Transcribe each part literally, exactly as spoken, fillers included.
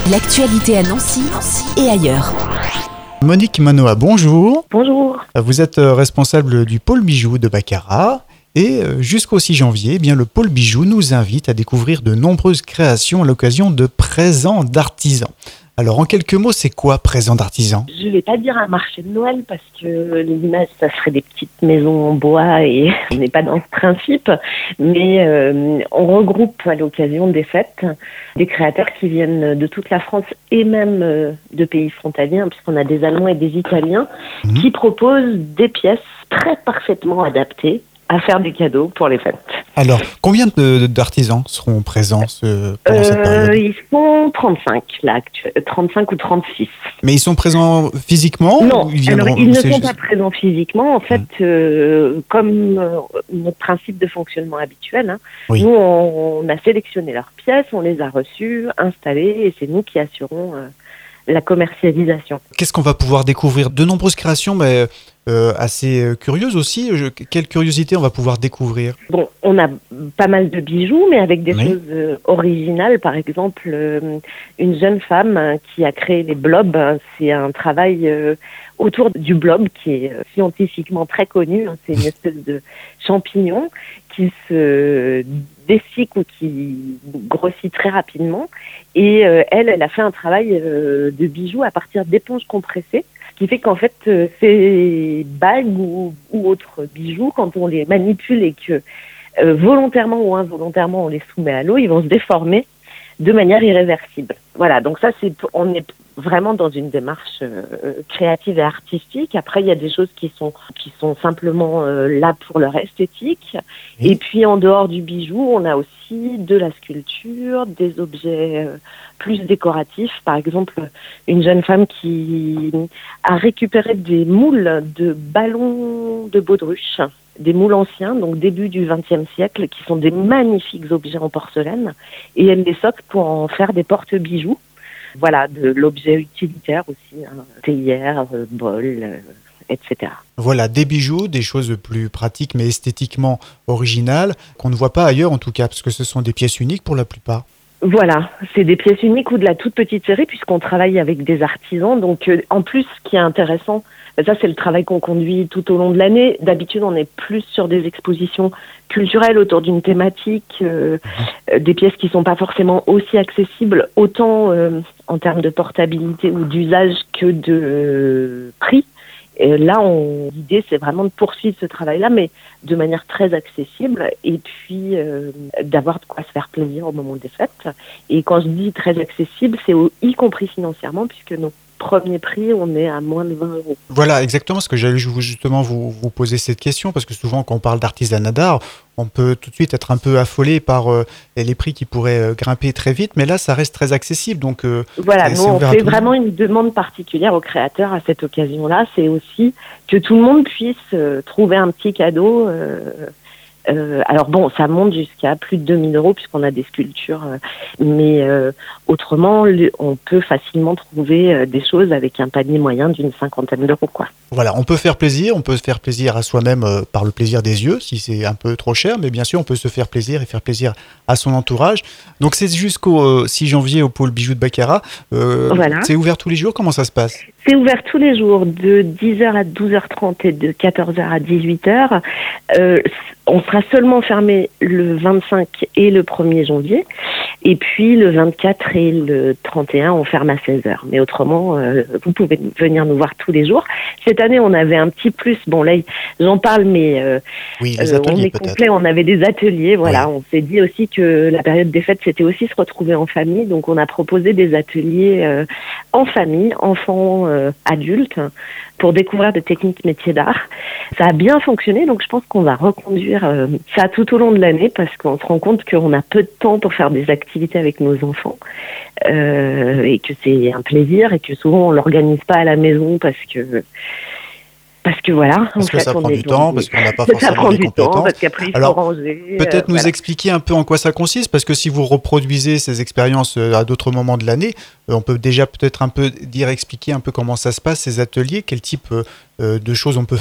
L'actualité à Nancy, Nancy et ailleurs. Monique Manoa, bonjour. Bonjour. Vous êtes responsable du pôle bijoux de Baccarat et jusqu'au six janvier, eh bien, le pôle bijoux nous invite à découvrir de nombreuses créations à l'occasion de présents d'artisans. Alors, en quelques mots, c'est quoi présent d'artisan ? Je ne vais pas dire un marché de Noël parce que l'image, ça serait des petites maisons en bois et on n'est pas dans ce principe. Mais euh, on regroupe à l'occasion des fêtes des créateurs qui viennent de toute la France et même euh, de pays frontaliers, hein, puisqu'on a des Allemands et des Italiens mmh. qui proposent des pièces très parfaitement adaptées à faire des cadeaux pour les fêtes. Alors, combien de, d'artisans seront présents ce, pendant euh, cette période ? Ils sont trente-cinq, là, actuellement, trente-cinq ou trente-six. Mais ils sont présents physiquement ? Non, ou ils, viendront, alors ils ne sont juste... pas présents physiquement. En fait, mmh. euh, comme euh, notre principe de fonctionnement habituel, hein, oui. nous, on, on a sélectionné leurs pièces, on les a reçues, installées, et c'est nous qui assurons euh, la commercialisation. Qu'est-ce qu'on va pouvoir découvrir ? De nombreuses créations, mais euh, assez curieuses aussi. Je, quelle curiosité on va pouvoir découvrir ? Bon, on a pas mal de bijoux, mais avec des oui. choses euh, originales. Par exemple, euh, une jeune femme euh, qui a créé les blobs. C'est un travail euh, autour du blob qui est euh, scientifiquement très connu. Hein. C'est une espèce de champignon qui se dessicque ou qui grossit très rapidement. Et euh, elle, elle a fait un travail euh, de bijoux à partir d'éponges compressées, ce qui fait qu'en fait, euh, ces bagues ou, ou autres bijoux, quand on les manipule et que euh, volontairement ou involontairement on les soumet à l'eau, ils vont se déformer de manière irréversible. Voilà, donc ça, c'est, on est vraiment dans une démarche euh, créative et artistique. Après, il y a des choses qui sont qui sont simplement euh, là pour leur esthétique. Oui. Et puis, en dehors du bijou, on a aussi de la sculpture, des objets euh, plus décoratifs. Par exemple, une jeune femme qui a récupéré des moules de ballons de baudruche, des moules anciens, donc début du vingtième siècle, qui sont des magnifiques objets en porcelaine, et elle les soque pour en faire des porte-bijoux. Voilà, de l'objet utilitaire aussi, hein, théière, euh, bol, euh, et cetera. Voilà, des bijoux, des choses plus pratiques mais esthétiquement originales, qu'on ne voit pas ailleurs en tout cas, parce que ce sont des pièces uniques pour la plupart. Voilà, c'est des pièces uniques ou de la toute petite série, puisqu'on travaille avec des artisans. Donc, euh, en plus, ce qui est intéressant, ça, c'est le travail qu'on conduit tout au long de l'année. D'habitude, on est plus sur des expositions culturelles autour d'une thématique, euh, mmh. des pièces qui sont pas forcément aussi accessibles, autant euh, en termes de portabilité ou d'usage que de euh, prix. Et là, on, l'idée, c'est vraiment de poursuivre ce travail-là, mais de manière très accessible, et puis euh, d'avoir de quoi se faire plaisir au moment des fêtes. Et quand je dis très accessible, c'est au, y compris financièrement, puisque nos premiers prix, on est à moins de vingt euros. Voilà, exactement ce que j'allais justement vous, vous poser cette question, parce que souvent, quand on parle d'artisanat d'art, on peut tout de suite être un peu affolé par euh, les prix qui pourraient euh, grimper très vite, mais là, ça reste très accessible. Donc, euh, voilà, nous, on fait vraiment une demande particulière aux créateurs à cette occasion-là. C'est aussi que tout le monde puisse euh, trouver un petit cadeau. Euh, euh, alors bon, ça monte jusqu'à plus de deux mille euros puisqu'on a des sculptures, euh, mais euh, autrement, le, on peut facilement trouver euh, des choses avec un panier moyen d'une cinquantaine d'euros, quoi. Voilà, on peut faire plaisir, on peut se faire plaisir à soi-même euh, par le plaisir des yeux, si c'est un peu trop cher, mais bien sûr, on peut se faire plaisir et faire plaisir à son entourage. Donc, c'est jusqu'au euh, six janvier au pôle bijoux de Baccarat. Euh, voilà. C'est ouvert tous les jours, comment ça se passe ? C'est ouvert tous les jours, de dix heures à douze heures trente et de quatorze heures à dix-huit heures. Euh, on sera seulement fermé le vingt-cinq et le premier janvier. Et puis, le vingt-quatre et le trente et un, on ferme à seize heures. Mais autrement, euh, vous pouvez venir nous voir tous les jours. Cette année, on avait un petit plus. Bon, là, j'en parle, mais euh, oui, les ateliers, on est peut-être. complet. On avait des ateliers. Voilà, oui. On s'est dit aussi que la période des fêtes, c'était aussi se retrouver en famille. Donc, on a proposé des ateliers euh, en famille, enfants, euh, adultes, pour découvrir des techniques métiers d'art. Ça a bien fonctionné, donc je pense qu'on va reconduire euh, ça tout au long de l'année parce qu'on se rend compte qu'on a peu de temps pour faire des activités avec nos enfants euh, et que c'est un plaisir et que souvent on l'organise pas à la maison parce que parce que voilà, parce en que fait, ça on prend est du temps, parce qu'on n'a pas forcément ça prend les du compétences. Temps, parce qu'après il faut Alors, ranger. peut-être euh, nous voilà. expliquer un peu en quoi ça consiste, parce que si vous reproduisez ces expériences à d'autres moments de l'année, on peut déjà peut-être un peu dire, expliquer un peu comment ça se passe, ces ateliers, quel type de choses on peut faire.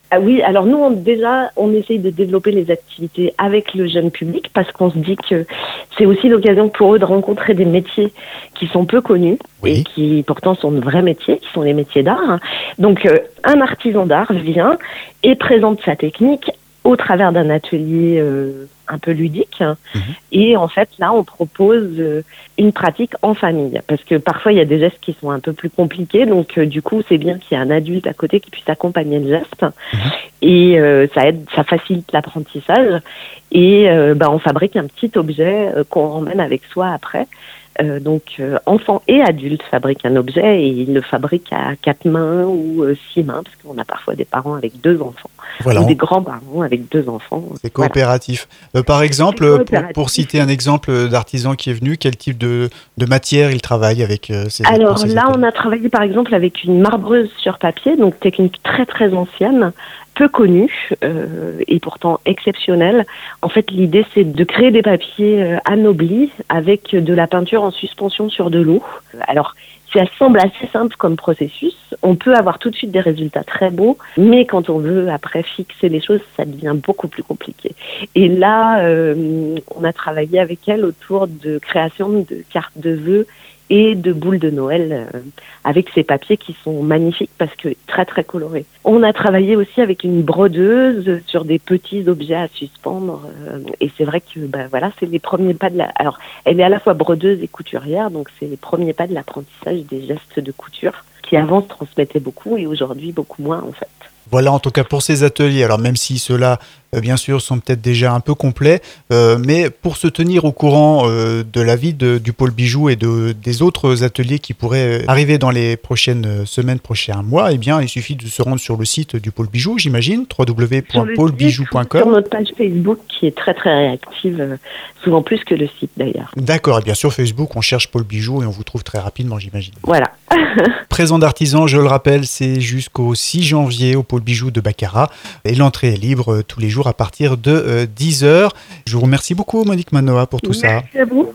Ah oui, alors nous, on, déjà, on essaye de développer les activités avec le jeune public parce qu'on se dit que c'est aussi l'occasion pour eux de rencontrer des métiers qui sont peu connus Oui. et qui pourtant sont de vrais métiers, qui sont les métiers d'art. Donc, euh, un artisan d'art vient et présente sa technique au travers d'un atelier euh, un peu ludique. Mmh. Et en fait, là, on propose euh, une pratique en famille. Parce que parfois, il y a des gestes qui sont un peu plus compliqués. Donc, euh, du coup, c'est bien qu'il y ait un adulte à côté qui puisse accompagner le geste. Mmh. Et euh, ça aide, ça facilite l'apprentissage. Et euh, bah, on fabrique un petit objet euh, qu'on emmène avec soi après. Euh, donc, euh, enfants et adultes fabriquent un objet et ils le fabriquent à quatre mains ou euh, six mains, parce qu'on a parfois des parents avec deux enfants, voilà, ou on... des grands-parents avec deux enfants. C'est coopératif. Voilà. Euh, par exemple, coopératif. Pour, pour citer un exemple d'artisan qui est venu, quel type de, de matière il travaille avec euh, ces Alors ces là, on a travaillé par exemple avec une marbreuse sur papier, donc technique très très ancienne, peu connue euh, et pourtant exceptionnelle. En fait, l'idée, c'est de créer des papiers euh, anoblis avec de la peinture en suspension sur de l'eau. Alors, ça semble assez simple comme processus. On peut avoir tout de suite des résultats très beaux, mais quand on veut après fixer les choses, ça devient beaucoup plus compliqué. Et là, euh, on a travaillé avec elle autour de création de cartes de vœux et de boules de Noël euh, avec ces papiers qui sont magnifiques parce que très très colorés. On a travaillé aussi avec une brodeuse sur des petits objets à suspendre euh, et c'est vrai que bah, voilà, c'est les premiers pas de la... Alors, elle est à la fois brodeuse et couturière, donc c'est les premiers pas de l'apprentissage des gestes de couture qui avant se transmettaient beaucoup et aujourd'hui beaucoup moins en fait. Voilà en tout cas pour ces ateliers, alors même si ceux-là euh, bien sûr sont peut-être déjà un peu complets, euh, mais pour se tenir au courant euh, de la vie de, du pôle bijoux et de, des autres ateliers qui pourraient arriver dans les prochaines semaines, prochains mois, eh bien il suffit de se rendre sur le site du pôle bijoux, j'imagine, w w w point pôle bijoux point com. Sur notre page Facebook qui est très très réactive, euh, souvent plus que le site d'ailleurs. D'accord, et bien sûr Facebook on cherche pôle bijoux et on vous trouve très rapidement j'imagine. Voilà. Présent d'artisans, je le rappelle, c'est jusqu'au six janvier au pôle bijoux de Baccarat et l'entrée est libre tous les jours à partir de euh, dix heures. Je vous remercie beaucoup Monique Manoa pour tout Merci ça. Merci à vous.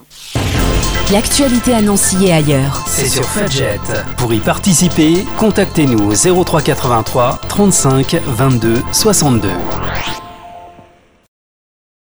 L'actualité à Nancy et ailleurs. C'est sur Fudget. Pour y participer, contactez-nous au zéro trois quatre-vingt-trois trente-cinq vingt-deux soixante-deux.